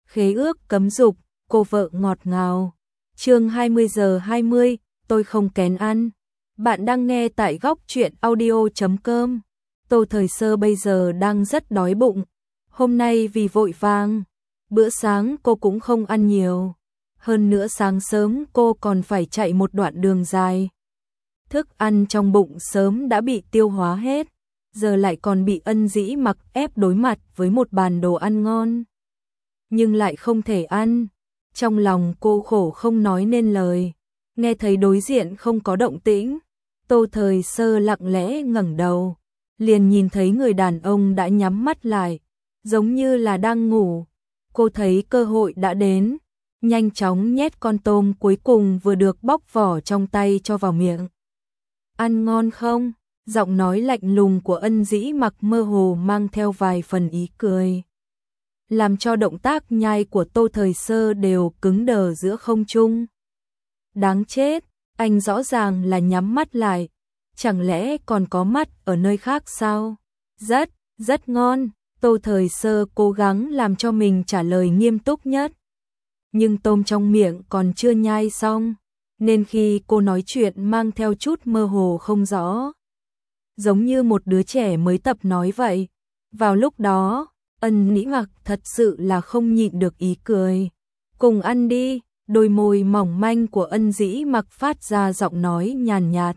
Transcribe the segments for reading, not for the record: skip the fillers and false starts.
Khế ước cấm dục, cô vợ ngọt ngào. Chương 20:20, tôi không kén ăn. Bạn đang nghe tại góc truyện audio.com. Tô Thời Sơ bây giờ đang rất đói bụng. Hôm nay vì vội vàng, bữa sáng cô cũng không ăn nhiều. Hơn nữa sáng sớm cô còn phải chạy một đoạn đường dài. Thức ăn trong bụng sớm đã bị tiêu hóa hết, giờ lại còn bị Ân Dĩ Mặc ép đối mặt với một bàn đồ ăn ngon. Nhưng lại không thể ăn. Trong lòng cô khổ không nói nên lời. Nghe thấy đối diện không có động tĩnh, Tô Thời Sơ lặng lẽ ngẩng đầu, liền nhìn thấy người đàn ông đã nhắm mắt lại, giống như là đang ngủ. Cô thấy cơ hội đã đến, nhanh chóng nhét con tôm cuối cùng vừa được bóc vỏ trong tay cho vào miệng. Ăn ngon không? Giọng nói lạnh lùng của Ân Dĩ Mặc mơ hồ mang theo vài phần ý cười, làm cho động tác nhai của Tô Thời Sơ đều cứng đờ giữa không trung. Đáng chết, anh rõ ràng là nhắm mắt lại, chẳng lẽ còn có mắt ở nơi khác sao? Rất ngon, Tô Thời Sơ cố gắng làm cho mình trả lời nghiêm túc nhất. Nhưng tôm trong miệng còn chưa nhai xong, nên khi cô nói chuyện mang theo chút mơ hồ không rõ, giống như một đứa trẻ mới tập nói vậy. Vào lúc đó, Ân Dĩ Mặc thật sự là không nhịn được ý cười. Cùng ăn đi, đôi môi mỏng manh của Ân Dĩ Mặc phát ra giọng nói nhàn nhạt.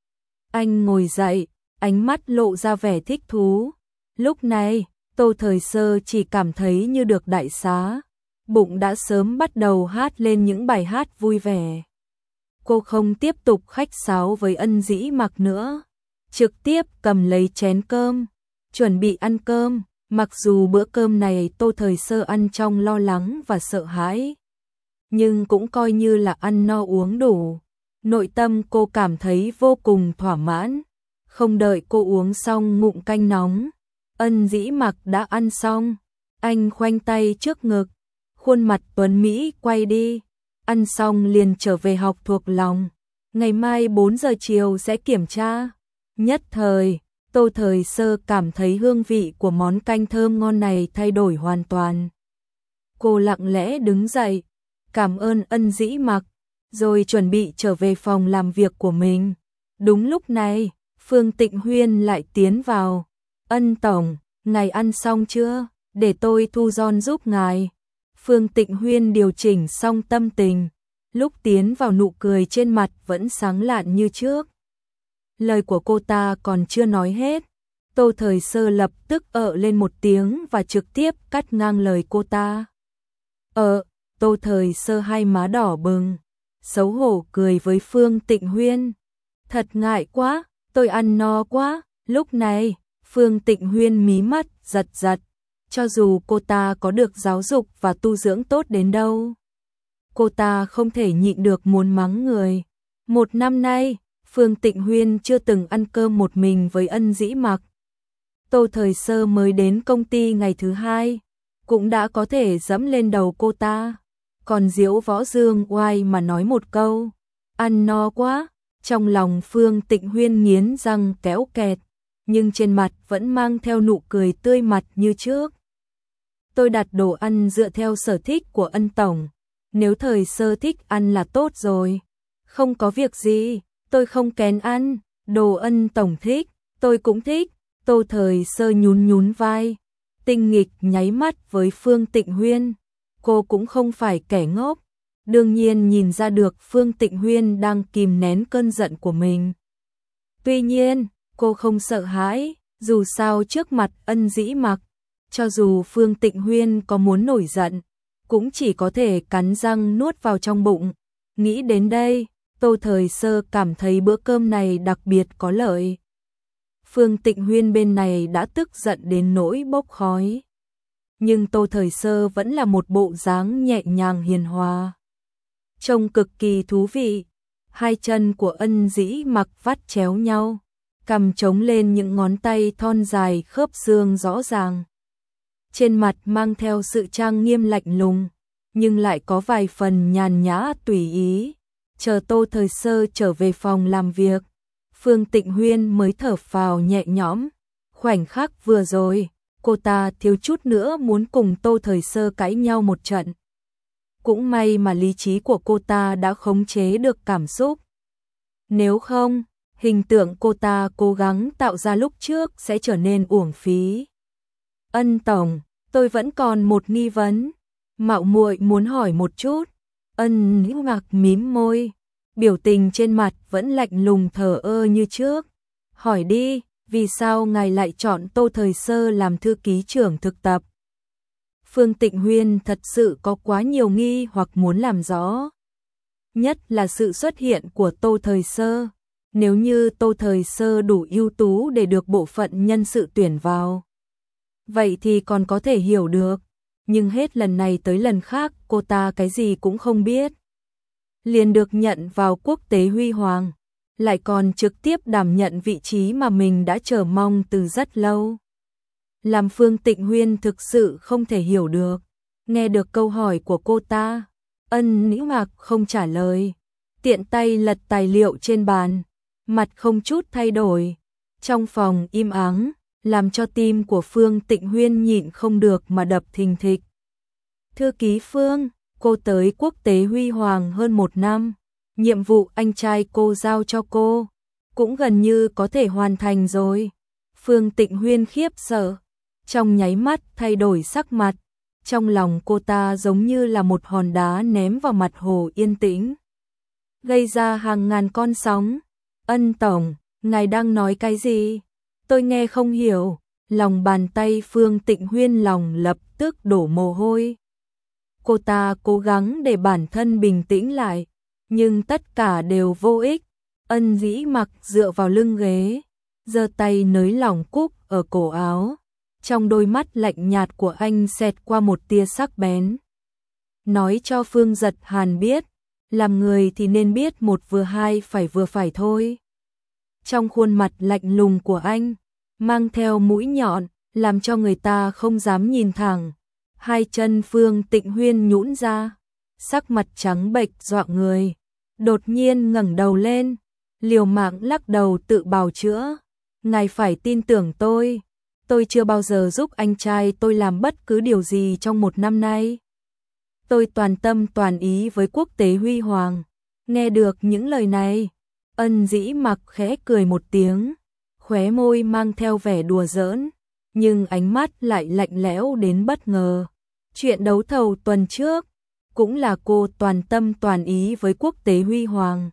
Anh ngồi dậy, ánh mắt lộ ra vẻ thích thú. Lúc này, Tô Thời Sơ chỉ cảm thấy như được đại xá, bụng đã sớm bắt đầu hát lên những bài hát vui vẻ. Cô không tiếp tục khách sáo với Ân Dĩ Mặc nữa, trực tiếp cầm lấy chén cơm, chuẩn bị ăn cơm. Mặc dù bữa cơm này Tô Thời Sơ ăn trong lo lắng và sợ hãi, nhưng cũng coi như là ăn no uống đủ. Nội tâm cô cảm thấy vô cùng thỏa mãn. Không đợi cô uống xong ngụm canh nóng, Ân Dĩ Mặc đã ăn xong. Anh khoanh tay trước ngực, khuôn mặt tuấn mỹ quay đi. Ăn xong liền trở về học thuộc lòng. Ngày mai 4 giờ chiều sẽ kiểm tra. Nhất thời, Tô Thời Sơ cảm thấy hương vị của món canh thơm ngon này thay đổi hoàn toàn. Cô lặng lẽ đứng dậy, cảm ơn Ân Dĩ Mặc, rồi chuẩn bị trở về phòng làm việc của mình. Đúng lúc này, Phương Tịnh Huyên lại tiến vào. Ân tổng, ngài ăn xong chưa? Để tôi thu dọn giúp ngài. Phương Tịnh Huyên điều chỉnh xong tâm tình, lúc tiến vào nụ cười trên mặt vẫn sáng lạn như trước. Lời của cô ta còn chưa nói hết, Tô Thời Sơ lập tức lên một tiếng và trực tiếp cắt ngang lời cô ta. Tô Thời Sơ hai má đỏ bừng, xấu hổ cười với Phương Tịnh Huyên. Thật ngại quá, tôi ăn no quá. Lúc này, Phương Tịnh Huyên mí mắt giật giật, cho dù cô ta có được giáo dục và tu dưỡng tốt đến đâu, cô ta không thể nhịn được muốn mắng người. Một năm nay, Phương Tịnh Huyên chưa từng ăn cơm một mình với Ân Dĩ Mặc. Tô Thời Sơ mới đến công ty ngày thứ 2, cũng đã có thể dẫm lên đầu cô ta. Còn Diễu Võ Dương oai mà nói một câu, ăn no quá. Trong lòng Phương Tịnh Huyên nghiến răng kéo kẹt, nhưng trên mặt vẫn mang theo nụ cười tươi mặt như trước. Tôi đặt đồ ăn dựa theo sở thích của Ân tổng, nếu Thời Sơ thích ăn là tốt rồi. Không có việc gì, tôi không kén ăn, đồ Ân tổng thích, tôi cũng thích. Tô Thời Sơ nhún vai, tinh nghịch nháy mắt với Phương Tịnh Huyên. Cô cũng không phải kẻ ngốc, đương nhiên nhìn ra được Phương Tịnh Huyên đang kìm nén cơn giận của mình. Tuy nhiên, cô không sợ hãi, dù sao trước mặt Ân Dĩ Mặc, cho dù Phương Tịnh Huyên có muốn nổi giận, cũng chỉ có thể cắn răng nuốt vào trong bụng. Nghĩ đến đây, Tô Thời Sơ cảm thấy bữa cơm này đặc biệt có lợi. Phương Tịnh Huyên bên này đã tức giận đến nỗi bốc khói, nhưng Tô Thời Sơ vẫn là một bộ dáng nhẹ nhàng hiền hòa, trông cực kỳ thú vị. Hai chân của Ân Dĩ Mặc vắt chéo nhau, cằm chống lên những ngón tay thon dài khớp xương rõ ràng. Trên mặt mang theo sự trang nghiêm lạnh lùng, nhưng lại có vài phần nhàn nhã tùy ý. Chờ Tô Thời Sơ trở về phòng làm việc, Phương Tịnh Huyên mới thở phào nhẹ nhõm. Khoảnh khắc vừa rồi, cô ta thiếu chút nữa muốn cùng Tô Thời Sơ cãi nhau một trận. Cũng may mà lý trí của cô ta đã khống chế được cảm xúc. Nếu không, hình tượng cô ta cố gắng tạo ra lúc trước sẽ trở nên uổng phí. Ân tổng, tôi vẫn còn một nghi vấn, mạo muội muốn hỏi một chút. Ân Ngạc mím môi, biểu tình trên mặt vẫn lạnh lùng thờ ơ như trước. Hỏi đi, vì sao ngài lại chọn Tô Thời Sơ làm thư ký trưởng thực tập? Phương Tịnh Huyên thật sự có quá nhiều nghi hoặc muốn làm rõ. Nhất là sự xuất hiện của Tô Thời Sơ. Nếu như Tô Thời Sơ đủ ưu tú để được bộ phận nhân sự tuyển vào, vậy thì còn có thể hiểu được. Nhưng hết lần này tới lần khác cô ta cái gì cũng không biết. Liền được nhận vào quốc tế huy hoàng, lại còn trực tiếp đảm nhận vị trí mà mình đã chờ mong từ rất lâu. Làm Phương Tịnh Huyên thực sự không thể hiểu được. Nghe được câu hỏi của cô ta, Ân Nĩ Mạc không trả lời, tiện tay lật tài liệu trên bàn, mặt không chút thay đổi. Trong phòng im ắng, làm cho tim của Phương Tịnh Huyên nhịn không được mà đập thình thịch. Thư ký Phương, cô tới quốc tế huy hoàng hơn 1 năm, nhiệm vụ anh trai cô giao cho cô cũng gần như có thể hoàn thành rồi. Phương Tịnh Huyên khiếp sợ, trong nháy mắt thay đổi sắc mặt, trong lòng cô ta giống như là một hòn đá ném vào mặt hồ yên tĩnh, gây ra hàng ngàn con sóng. Ân tổng, ngài đang nói cái gì? Tôi nghe không hiểu. Lòng bàn tay Phương Tịnh Huyên lòng lập tức đổ mồ hôi. Cô ta cố gắng để bản thân bình tĩnh lại, nhưng tất cả đều vô ích. Ân Dĩ Mặc dựa vào lưng ghế, giơ tay nới lỏng cúc ở cổ áo. Trong đôi mắt lạnh nhạt của anh xẹt qua một tia sắc bén. Nói cho Phương Giật Hàn biết, làm người thì nên biết một vừa hai phải vừa phải thôi. Trong khuôn mặt lạnh lùng của anh, mang theo mũi nhọn, làm cho người ta không dám nhìn thẳng. Hai chân Phương Tịnh Huyên nhũn ra, sắc mặt trắng bệch dọa người. Đột nhiên ngẩng đầu lên, liều mạng lắc đầu tự bào chữa. Ngài phải tin tưởng tôi chưa bao giờ giúp anh trai tôi làm bất cứ điều gì trong 1 năm nay. Tôi toàn tâm toàn ý với quốc tế huy hoàng. Nghe được những lời này, Ân Dĩ Mặc khẽ cười một tiếng, khóe môi mang theo vẻ đùa giỡn, nhưng ánh mắt lại lạnh lẽo đến bất ngờ. Chuyện đấu thầu tuần trước, cũng là cô toàn tâm toàn ý với quốc tế huy hoàng,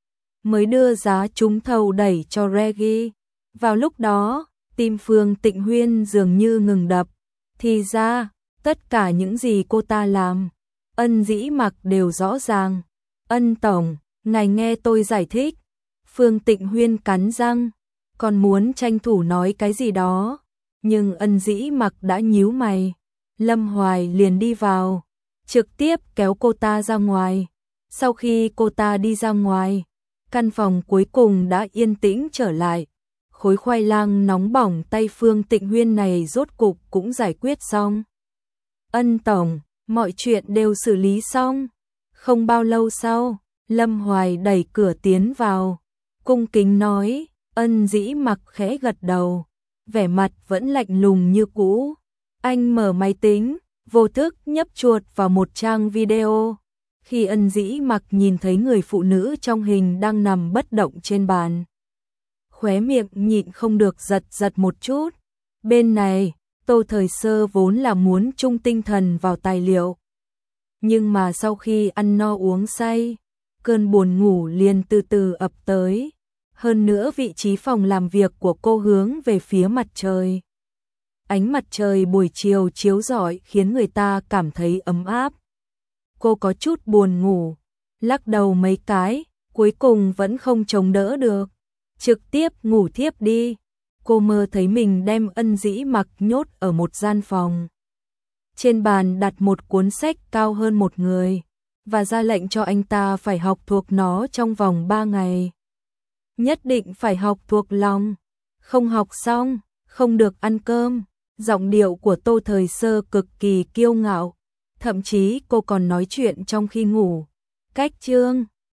mới đưa giá trúng thầu đẩy cho Reggie. Vào lúc đó, tim Phương Tịnh Huyên dường như ngừng đập. Thì ra, tất cả những gì cô ta làm, Ân Dĩ Mặc đều rõ ràng. Ân tổng, ngài nghe tôi giải thích. Phương Tịnh Huyên cắn răng, còn muốn tranh thủ nói cái gì đó, nhưng Ân Dĩ Mặc đã nhíu mày. Lâm Hoài liền đi vào, trực tiếp kéo cô ta ra ngoài. Sau khi cô ta đi ra ngoài, căn phòng cuối cùng đã yên tĩnh trở lại. Khối khoai lang nóng bỏng tay Phương Tịnh Huyên này rốt cục cũng giải quyết xong. Ân tổng, mọi chuyện đều xử lý xong. Không bao lâu sau, Lâm Hoài đẩy cửa tiến vào, cung kính nói. Ân Dĩ Mặc khẽ gật đầu, vẻ mặt vẫn lạnh lùng như cũ. Anh mở máy tính, vô thức nhấp chuột vào một trang video. Khi Ân Dĩ Mặc nhìn thấy người phụ nữ trong hình đang nằm bất động trên bàn, khóe miệng nhịn không được giật giật một chút. Bên này, Tô Thời Sơ vốn là muốn chung tinh thần vào tài liệu, nhưng mà sau khi ăn no uống say, cơn buồn ngủ liền từ từ ập tới. Hơn nữa vị trí phòng làm việc của cô hướng về phía mặt trời. Ánh mặt trời buổi chiều chiếu rọi khiến người ta cảm thấy ấm áp. Cô có chút buồn ngủ, lắc đầu mấy cái, cuối cùng vẫn không chống đỡ được, trực tiếp ngủ thiếp đi. Cô mơ thấy mình đem Ân Dĩ Mặc nhốt ở một gian phòng. Trên bàn đặt một cuốn sách cao hơn một người, và ra lệnh cho anh ta phải học thuộc nó trong vòng 3 ngày. Nhất định phải học thuộc lòng, không học xong, không được ăn cơm. Giọng điệu của Tô Thời Sơ cực kỳ kiêu ngạo, thậm chí cô còn nói chuyện trong khi ngủ. Cách chương